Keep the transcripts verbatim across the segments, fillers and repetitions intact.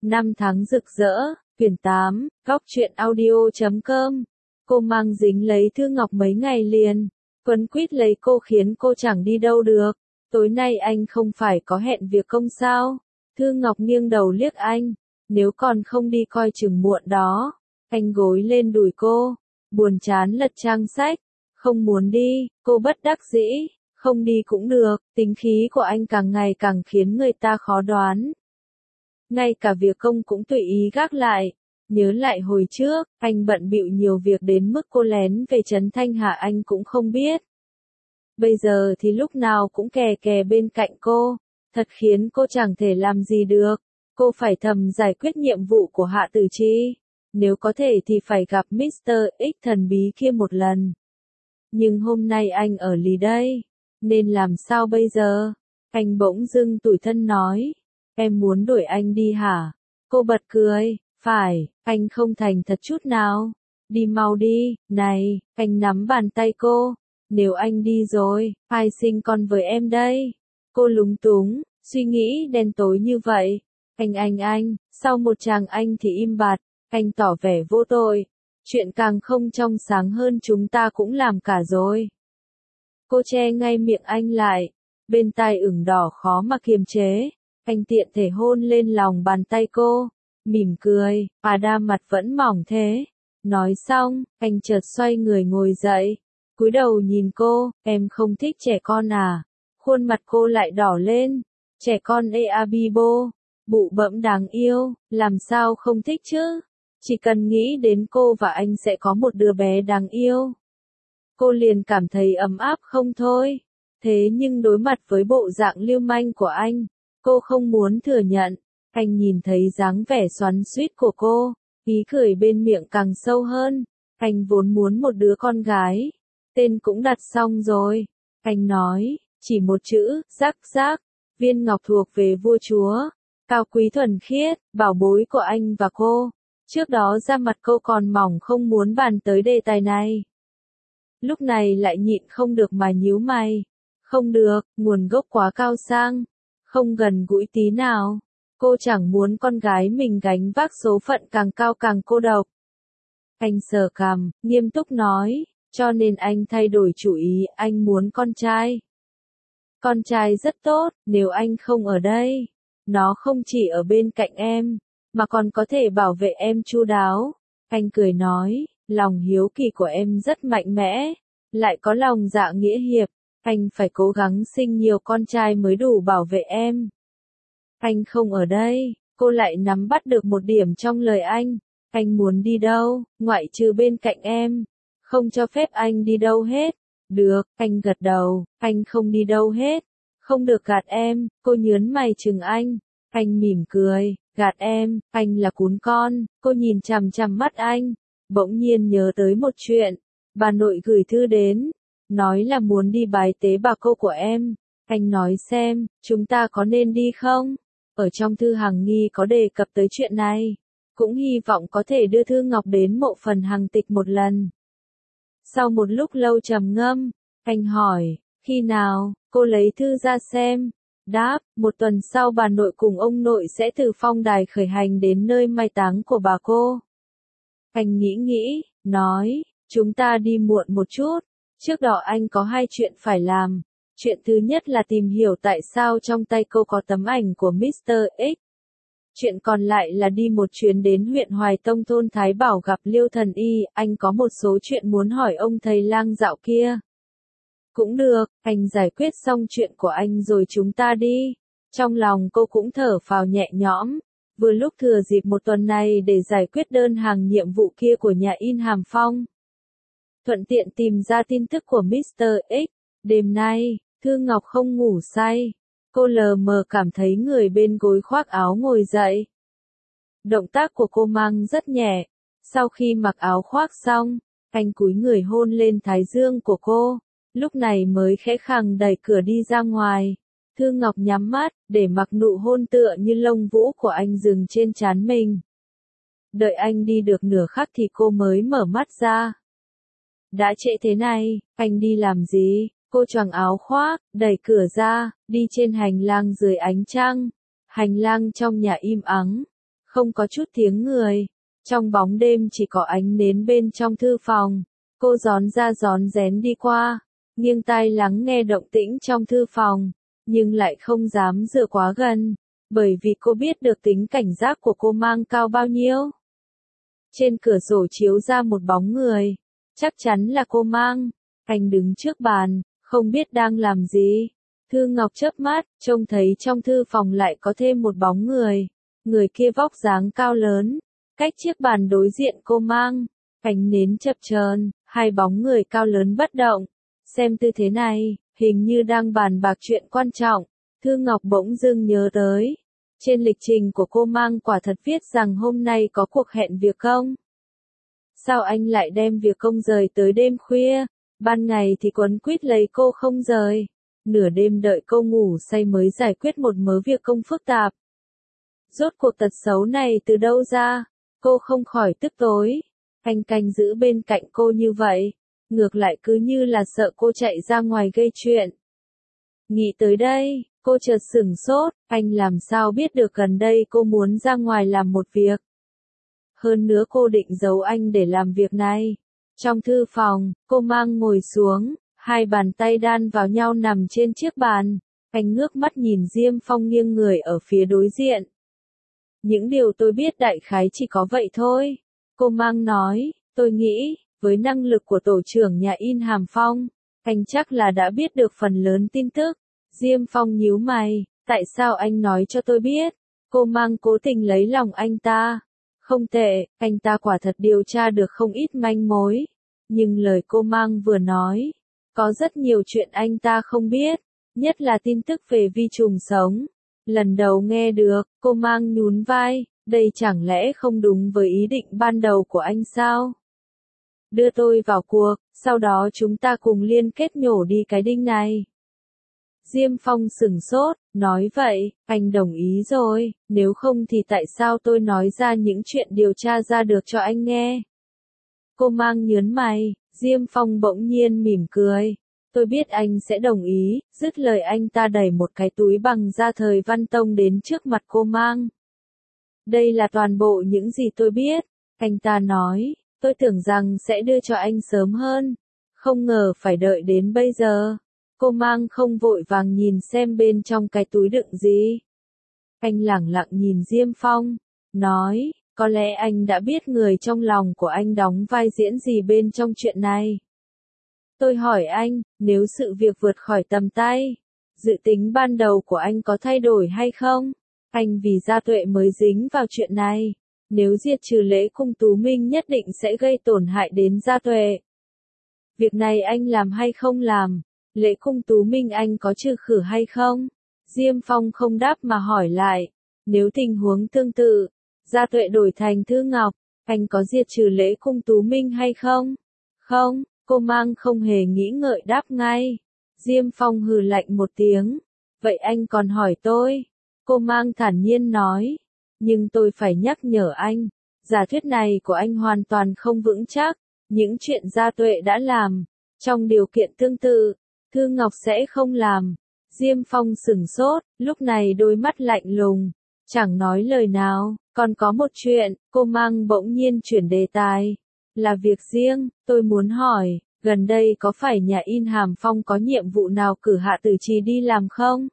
Năm tháng rực rỡ, quyển tám, góc truyện audio chấm com. Cô mang dính lấy Thư Ngọc mấy ngày liền, quấn quýt lấy cô khiến cô chẳng đi đâu được. Tối nay anh không phải có hẹn việc công sao? Thư Ngọc nghiêng đầu liếc anh, nếu còn không đi coi chừng muộn đó. Anh gối lên đùi cô, buồn chán lật trang sách, không muốn đi, cô bất đắc dĩ, không đi cũng được, tính khí của anh càng ngày càng khiến người ta khó đoán. Ngay cả việc công cũng tùy ý gác lại. Nhớ lại hồi trước, anh bận bịu nhiều việc đến mức cô lén về Trấn Thanh Hà anh cũng không biết. Bây giờ thì lúc nào cũng kè kè bên cạnh cô, thật khiến cô chẳng thể làm gì được. Cô phải thầm giải quyết nhiệm vụ của Hạ Tử Chi. Nếu có thể thì phải gặp mít tơ X thần bí kia một lần. Nhưng hôm nay anh ở lì đây, nên làm sao bây giờ? Anh bỗng dưng tủi thân nói, em muốn đuổi anh đi hả? Cô bật cười, phải, anh không thành thật chút nào. Đi mau đi, này, anh nắm bàn tay cô. Nếu anh đi rồi, ai sinh con với em đây? Cô lúng túng, suy nghĩ đen tối như vậy. Anh anh anh, sau một tràng anh thì im bặt, anh tỏ vẻ vô tội. Chuyện càng không trong sáng hơn chúng ta cũng làm cả rồi. Cô che ngay miệng anh lại, bên tai ửng đỏ khó mà kiềm chế. Anh tiện thể hôn lên lòng bàn tay cô, mỉm cười, à đa mặt vẫn mỏng thế. Nói xong, anh chợt xoay người ngồi dậy, cúi đầu nhìn cô, em không thích trẻ con à? Khuôn mặt cô lại đỏ lên, trẻ con ê a bi bô, bụ bẫm đáng yêu, làm sao không thích chứ? Chỉ cần nghĩ đến cô và anh sẽ có một đứa bé đáng yêu. Cô liền cảm thấy ấm áp không thôi. Thế nhưng đối mặt với bộ dạng lưu manh của anh, cô không muốn thừa nhận. Anh nhìn thấy dáng vẻ xoắn xuýt của cô, ý cười bên miệng càng sâu hơn. Anh vốn muốn một đứa con gái, tên cũng đặt xong rồi. Anh nói, chỉ một chữ, Giác Giác. Viên ngọc thuộc về vua chúa, cao quý thuần khiết, bảo bối của anh và cô. Trước đó da mặt cô còn mỏng không muốn bàn tới đề tài này. Lúc này lại nhịn không được mà nhíu mày. Không được, nguồn gốc quá cao sang, không gần gũi tí nào. Cô chẳng muốn con gái mình gánh vác số phận càng cao càng cô độc. Anh sờ cằm, nghiêm túc nói, cho nên anh thay đổi chủ ý, anh muốn con trai. Con trai rất tốt, nếu anh không ở đây, nó không chỉ ở bên cạnh em, mà còn có thể bảo vệ em chu đáo. Anh cười nói, lòng hiếu kỳ của em rất mạnh mẽ, lại có lòng dạ nghĩa hiệp. Anh phải cố gắng sinh nhiều con trai mới đủ bảo vệ em. Anh không ở đây, cô lại nắm bắt được một điểm trong lời anh. Anh muốn đi đâu, ngoại trừ bên cạnh em. Không cho phép anh đi đâu hết. Được, anh gật đầu, anh không đi đâu hết. Không được gạt em, cô nhớn mày chừng anh. Anh mỉm cười, gạt em, anh là cún con. Cô nhìn chằm chằm mắt anh, bỗng nhiên nhớ tới một chuyện. Bà nội gửi thư đến, nói là muốn đi bái tế bà cô của em. Anh nói xem, chúng ta có nên đi không? Ở trong thư Hằng Nghi có đề cập tới chuyện này. Cũng hy vọng có thể đưa Thư Ngọc đến mộ phần Hằng Tịch một lần. Sau một lúc lâu trầm ngâm, anh hỏi, khi nào? Cô lấy thư ra xem. Đáp, một tuần sau bà nội cùng ông nội sẽ từ phong đài khởi hành đến nơi mai táng của bà cô. Anh nghĩ nghĩ, nói, chúng ta đi muộn một chút. Trước đó anh có hai chuyện phải làm. Chuyện thứ nhất là tìm hiểu tại sao trong tay cô có tấm ảnh của mít tơ X. Chuyện còn lại là đi một chuyến đến huyện Hoài Tông thôn Thái Bảo gặp Liêu Thần Y. Anh có một số chuyện muốn hỏi ông thầy lang dạo kia. Cũng được, anh giải quyết xong chuyện của anh rồi chúng ta đi. Trong lòng cô cũng thở phào nhẹ nhõm. Vừa lúc thừa dịp một tuần này để giải quyết đơn hàng nhiệm vụ kia của nhà in Hàm Phong. Thuận tiện tìm ra tin tức của mít tơ X. Đêm nay, Thư Ngọc không ngủ say. Cô lờ mờ cảm thấy người bên gối khoác áo ngồi dậy. Động tác của cô mang rất nhẹ. Sau khi mặc áo khoác xong, anh cúi người hôn lên thái dương của cô. Lúc này mới khẽ khàng đẩy cửa đi ra ngoài. Thư Ngọc nhắm mắt, để mặc nụ hôn tựa như lông vũ của anh dừng trên trán mình. Đợi anh đi được nửa khắc thì cô mới mở mắt ra. Đã trễ thế này, anh đi làm gì? Cô choàng áo khoác, đẩy cửa ra, đi trên hành lang dưới ánh trăng. Hành lang trong nhà im ắng. không có chút tiếng người. Trong bóng đêm chỉ có ánh nến bên trong thư phòng. Cô rón ra rón rén đi qua, nghiêng tai lắng nghe động tĩnh trong thư phòng, nhưng lại không dám dựa quá gần, bởi vì cô biết được tính cảnh giác của cô mang cao bao nhiêu. Trên cửa sổ chiếu ra một bóng người, chắc chắn là cô mang. Anh đứng trước bàn, không biết đang làm gì. Thư Ngọc chớp mắt, trông thấy trong thư phòng lại có thêm một bóng người. Người kia vóc dáng cao lớn, cách chiếc bàn đối diện cô mang. Ánh nến chập chờn, hai bóng người cao lớn bất động. Xem tư thế này, hình như đang bàn bạc chuyện quan trọng. Thư Ngọc bỗng dưng nhớ tới. Trên lịch trình của cô mang quả thật viết rằng hôm nay có cuộc hẹn việc công. Sao anh lại đem việc công rời tới đêm khuya? Ban ngày thì quấn quýt lấy cô không rời. Nửa đêm đợi cô ngủ say mới giải quyết một mớ việc công phức tạp. Rốt cuộc tật xấu này từ đâu ra? Cô không khỏi tức tối. Anh canh giữ bên cạnh cô như vậy. Ngược lại cứ như là sợ cô chạy ra ngoài gây chuyện. Nghĩ tới đây, cô chợt sửng sốt. Anh làm sao biết được gần đây cô muốn ra ngoài làm một việc. Hơn nữa cô định giấu anh để làm việc này. Trong thư phòng, cô mang ngồi xuống, hai bàn tay đan vào nhau nằm trên chiếc bàn. Anh ngước mắt nhìn Diêm Phong nghiêng người ở phía đối diện. Những điều tôi biết đại khái chỉ có vậy thôi. Cô mang nói, tôi nghĩ, với năng lực của tổ trưởng nhà in Hàm Phong, anh chắc là đã biết được phần lớn tin tức. Diêm Phong nhíu mày, tại sao anh nói cho tôi biết? Cô mang cố tình lấy lòng anh ta. Không tệ, anh ta quả thật điều tra được không ít manh mối. Nhưng lời cô mang vừa nói, có rất nhiều chuyện anh ta không biết, nhất là tin tức về vi trùng sống. Lần đầu nghe được, cô mang nhún vai, đây chẳng lẽ không đúng với ý định ban đầu của anh sao? Đưa tôi vào cuộc, sau đó chúng ta cùng liên kết nhổ đi cái đinh này. Diêm Phong sửng sốt, nói vậy, anh đồng ý rồi, nếu không thì tại sao tôi nói ra những chuyện điều tra ra được cho anh nghe? Cô mang nhớn mày, Diêm Phong bỗng nhiên mỉm cười. Tôi biết anh sẽ đồng ý, dứt lời anh ta đẩy một cái túi bằng da thời Văn Tông đến trước mặt cô mang. Đây là toàn bộ những gì tôi biết, anh ta nói, tôi tưởng rằng sẽ đưa cho anh sớm hơn, không ngờ phải đợi đến bây giờ. Cô mang không vội vàng nhìn xem bên trong cái túi đựng gì. Anh lẳng lặng nhìn Diêm Phong, nói, có lẽ anh đã biết người trong lòng của anh đóng vai diễn gì bên trong chuyện này. Tôi hỏi anh, nếu sự việc vượt khỏi tầm tay, dự tính ban đầu của anh có thay đổi hay không? Anh vì Gia Tuệ mới dính vào chuyện này. Nếu diệt trừ Lễ Cung Tú Minh nhất định sẽ gây tổn hại đến Gia Tuệ. Việc này anh làm hay không làm? Lễ Cung Tú Minh anh có trừ khử hay không? Diêm Phong không đáp mà hỏi lại. Nếu tình huống tương tự, Gia Tuệ đổi thành Thư Ngọc, anh có diệt trừ Lễ Cung Tú Minh hay không? Không, cô mang không hề nghĩ ngợi đáp ngay. Diêm Phong hừ lạnh một tiếng. Vậy anh còn hỏi tôi? Cô mang thản nhiên nói. Nhưng tôi phải nhắc nhở anh, giả thuyết này của anh hoàn toàn không vững chắc. Những chuyện Gia Tuệ đã làm, trong điều kiện tương tự, Thư Ngọc sẽ không làm. Diêm Phong sửng sốt, lúc này đôi mắt lạnh lùng, chẳng nói lời nào. Còn có một chuyện, cô mang bỗng nhiên chuyển đề tài. Là việc riêng, tôi muốn hỏi, gần đây có phải nhà in Hàm Phong có nhiệm vụ nào cử Hạ Tử Trì đi làm không?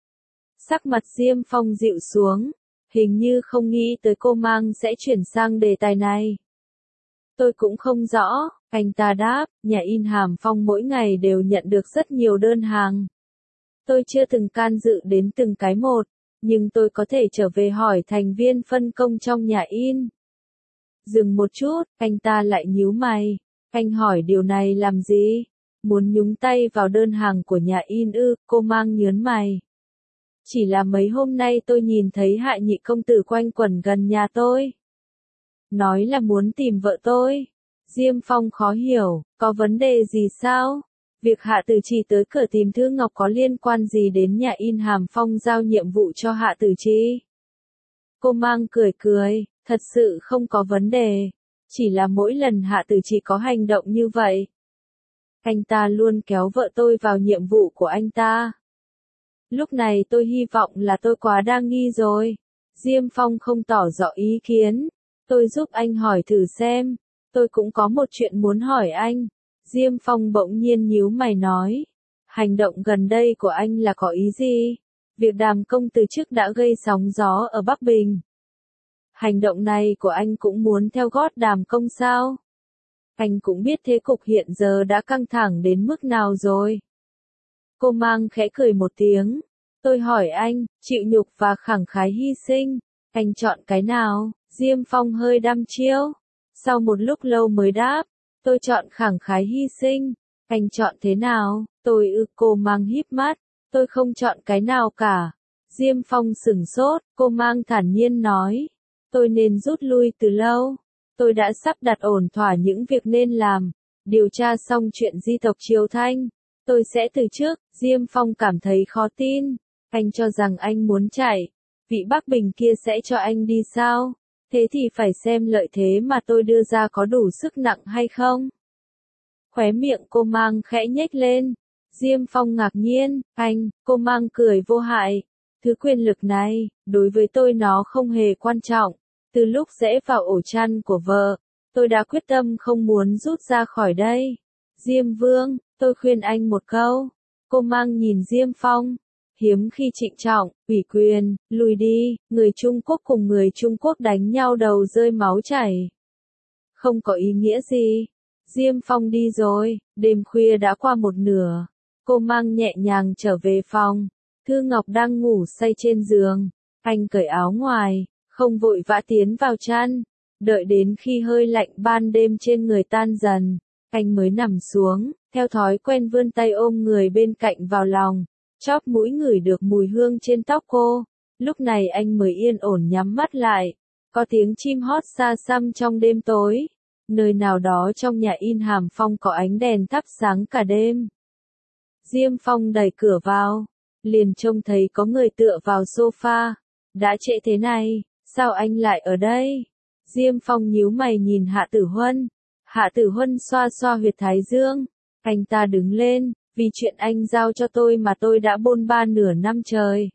Sắc mặt Diêm Phong dịu xuống, hình như không nghĩ tới cô mang sẽ chuyển sang đề tài này. Tôi cũng không rõ, anh ta đáp, nhà in Hàm Phong mỗi ngày đều nhận được rất nhiều đơn hàng. Tôi chưa từng can dự đến từng cái một, nhưng tôi có thể trở về hỏi thành viên phân công trong nhà in. Dừng một chút, anh ta lại nhíu mày. Anh hỏi điều này làm gì? Muốn nhúng tay vào đơn hàng của nhà in ư? Cô mang nhớn mày. Chỉ là mấy hôm nay tôi nhìn thấy Hạ nhị công tử quanh quẩn gần nhà tôi. Nói là muốn tìm vợ tôi. Diêm Phong khó hiểu, có vấn đề gì sao? Việc Hạ Tử Trì tới cửa tìm Thư Ngọc có liên quan gì đến nhà in Hàm Phong giao nhiệm vụ cho Hạ Tử Trì? Cô mang cười cười, thật sự không có vấn đề. Chỉ là mỗi lần Hạ Tử Trì có hành động như vậy, anh ta luôn kéo vợ tôi vào nhiệm vụ của anh ta. Lúc này tôi hy vọng là tôi quá đa nghi rồi. Diêm Phong không tỏ rõ ý kiến. Tôi giúp anh hỏi thử xem. Tôi cũng có một chuyện muốn hỏi anh. Diêm Phong bỗng nhiên nhíu mày nói. Hành động gần đây của anh là có ý gì? Việc Đàm Công từ chức đã gây sóng gió ở Bắc Bình. Hành động này của anh cũng muốn theo gót Đàm Công sao? Anh cũng biết thế cục hiện giờ đã căng thẳng đến mức nào rồi. Cô Mang khẽ cười một tiếng. Tôi hỏi anh, chịu nhục và khẳng khái hy sinh, anh chọn cái nào? Diêm Phong hơi đăm chiêu. Sau một lúc lâu mới đáp. Tôi chọn khẳng khái hy sinh. Anh chọn thế nào? Tôi ư. Cô Mang híp mắt. Tôi không chọn cái nào cả. Diêm Phong sửng sốt. Cô Mang thản nhiên nói. Tôi nên rút lui từ lâu. Tôi đã sắp đặt ổn thỏa những việc nên làm. Điều tra xong chuyện di tộc Triều Thanh. Tôi sẽ từ chức. Diêm Phong cảm thấy khó tin. Anh cho rằng anh muốn chạy. Vị Bắc Bình kia sẽ cho anh đi sao? Thế thì phải xem lợi thế mà tôi đưa ra có đủ sức nặng hay không? Khóe miệng cô Mang khẽ nhếch lên. Diêm Phong ngạc nhiên. Anh, cô Mang cười vô hại. Thứ quyền lực này, đối với tôi nó không hề quan trọng. Từ lúc rẽ vào ổ chăn của vợ, tôi đã quyết tâm không muốn rút ra khỏi đây. Diêm Vương, tôi khuyên anh một câu. Cô Mang nhìn Diêm Phong. Hiếm khi trịnh trọng, ủy quyền, lùi đi, người Trung Quốc cùng người Trung Quốc đánh nhau đầu rơi máu chảy. Không có ý nghĩa gì. Diêm Phong đi rồi, đêm khuya đã qua một nửa. Cô Mang nhẹ nhàng trở về phòng. Thư Ngọc đang ngủ say trên giường. Anh cởi áo ngoài, không vội vã tiến vào chăn. Đợi đến khi hơi lạnh ban đêm trên người tan dần, anh mới nằm xuống, theo thói quen vươn tay ôm người bên cạnh vào lòng. Chóp mũi ngửi được mùi hương trên tóc cô. Lúc này anh mới yên ổn nhắm mắt lại. Có tiếng chim hót xa xăm trong đêm tối. Nơi nào đó trong nhà in Hàm Phong có ánh đèn thắp sáng cả đêm. Diêm Phong đẩy cửa vào. Liền trông thấy có người tựa vào sofa. Đã trễ thế này, sao anh lại ở đây? Diêm Phong nhíu mày nhìn Hạ Tử Huân. Hạ Tử Huân xoa xoa huyệt thái dương. Anh ta đứng lên. Vì chuyện anh giao cho tôi mà tôi đã bôn ba nửa năm trời.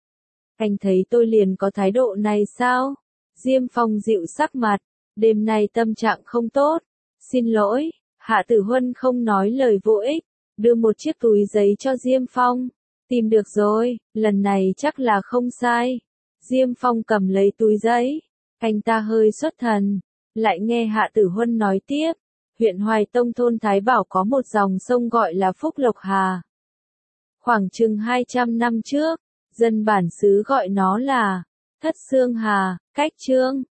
Anh thấy tôi liền có thái độ này sao? Diêm Phong dịu sắc mặt. Đêm nay tâm trạng không tốt. Xin lỗi. Hạ Tử Huân không nói lời vô ích. Đưa một chiếc túi giấy cho Diêm Phong. Tìm được rồi, lần này chắc là không sai. Diêm Phong cầm lấy túi giấy. Anh ta hơi xuất thần. Lại nghe Hạ Tử Huân nói tiếp. Huyện Hoài Tông thôn Thái Bảo có một dòng sông gọi là Phúc Lộc Hà. Khoảng chừng hai trăm năm trước, dân bản xứ gọi nó là Thất Xương Hà, cách Chương.